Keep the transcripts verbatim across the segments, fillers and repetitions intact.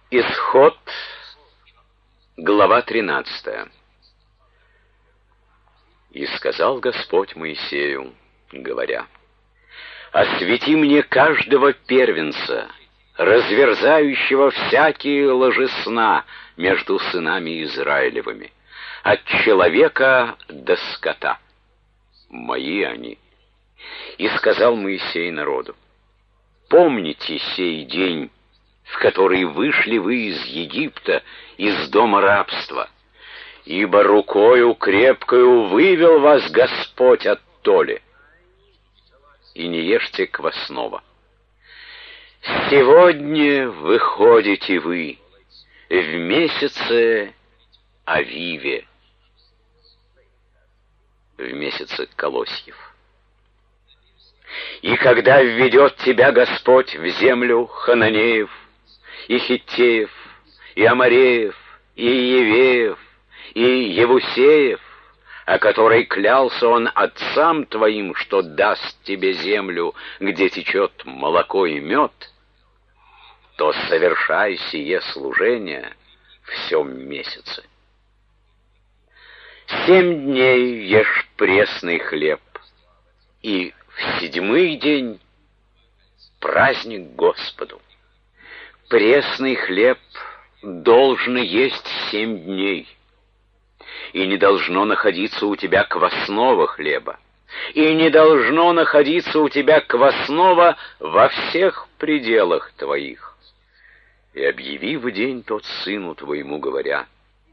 Исход, глава тринадцатая. И сказал Господь Моисею, говоря: «Освети мне каждого первенца, разверзающего всякие ложи сна между сынами Израилевыми, от человека до скота. Мои они». И сказал Моисей народу: «Помните сей день, в который вышли вы из Египта, из дома рабства, ибо рукою крепкою вывел вас Господь оттоле. И не ешьте квасного. Сегодня выходите вы в месяце Авиве», в месяце колосьев. «И когда введет тебя Господь в землю Хананеев, и Хиттеев, и Амореев, и Евеев, и Евусеев, о которой клялся он отцам твоим, что даст тебе землю, где течет молоко и мед, то совершай сие служение в сем месяце. Семь дней ешь пресный хлеб, и в седьмой день праздник Господу. Пресный хлеб должен есть семь дней, и не должно находиться у тебя квасного хлеба, и не должно находиться у тебя квасного во всех пределах твоих. И объяви в день тот сыну твоему, говоря: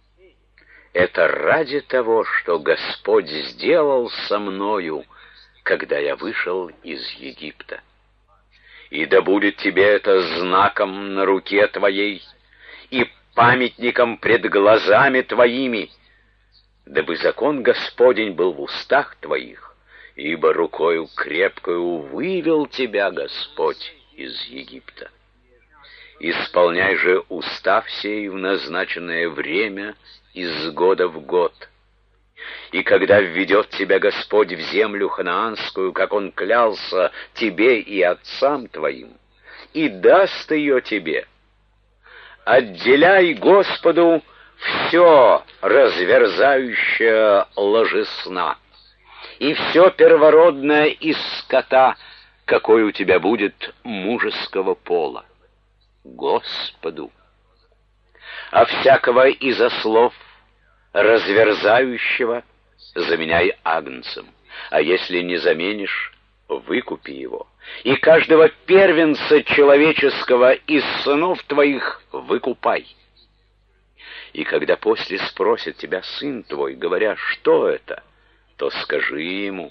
это ради того, что Господь сделал со мною, когда я вышел из Египта. И да будет тебе это знаком на руке твоей и памятником пред глазами твоими, дабы закон Господень был в устах твоих, ибо рукою крепкою вывел тебя Господь из Египта. Исполняй же устав сей в назначенное время из года в год. И когда введет тебя Господь в землю ханаанскую, как Он клялся тебе и отцам твоим, и даст ее тебе, отделяй Господу все разверзающее ложи сна, и все первородное из скота, какой у тебя будет мужеского пола, Господу. А всякого из ослов разверзающего заменяй агнцем, а если не заменишь, выкупи его. И каждого первенца человеческого из сынов твоих выкупай. И когда после спросит тебя сын твой, говоря: что это, то скажи ему: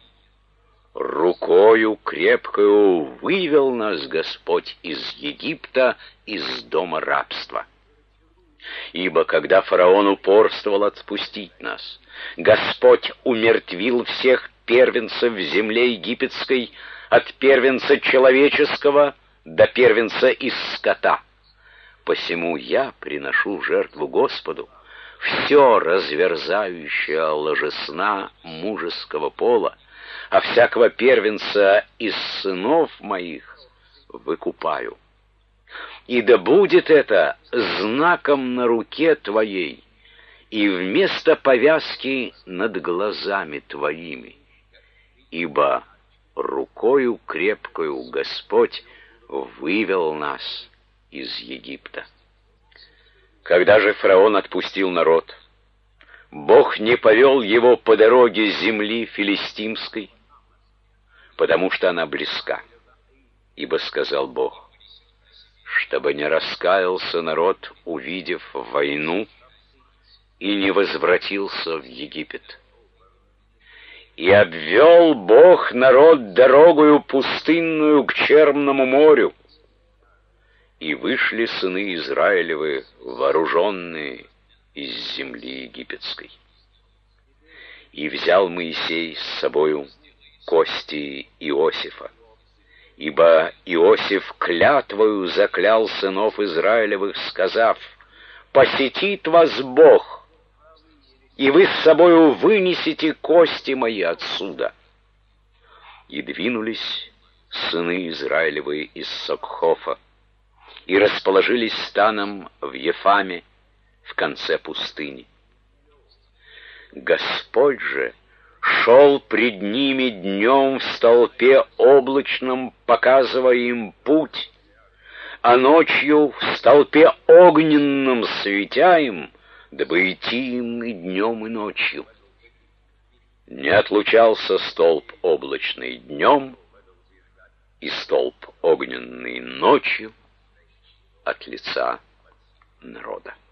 рукою крепкою вывел нас Господь из Египта, из дома рабства. Ибо когда фараон упорствовал отпустить нас, Господь умертвил всех первенцев в земле египетской, от первенца человеческого до первенца из скота. Посему я приношу в жертву Господу все разверзающее ложесна мужеского пола, а всякого первенца из сынов моих выкупаю. И да будет это знаком на руке твоей и вместо повязки над глазами твоими, ибо рукою крепкою Господь вывел нас из Египта». Когда же фараон отпустил народ, Бог не повел его по дороге земли филистимской, потому что она близка. Ибо сказал Бог: чтобы не раскаялся народ, увидев войну, и не возвратился в Египет. И обвел Бог народ дорогою пустынную к Черному морю, и вышли сыны Израилевы вооруженные из земли египетской. И взял Моисей с собою кости Иосифа, ибо Иосиф клятвою заклял сынов Израилевых, сказав: посетит вас Бог, и вы с собою вынесете кости мои отсюда. И двинулись сыны Израилевы из Сокхофа, и расположились станом в Ефаме, в конце пустыни. Господь же шел пред ними днем в столпе облачном, показывая им путь, а ночью в столпе огненном светя им, дабы идти им и днем, и ночью. Не отлучался столб облачный днем и столб огненный ночью от лица народа.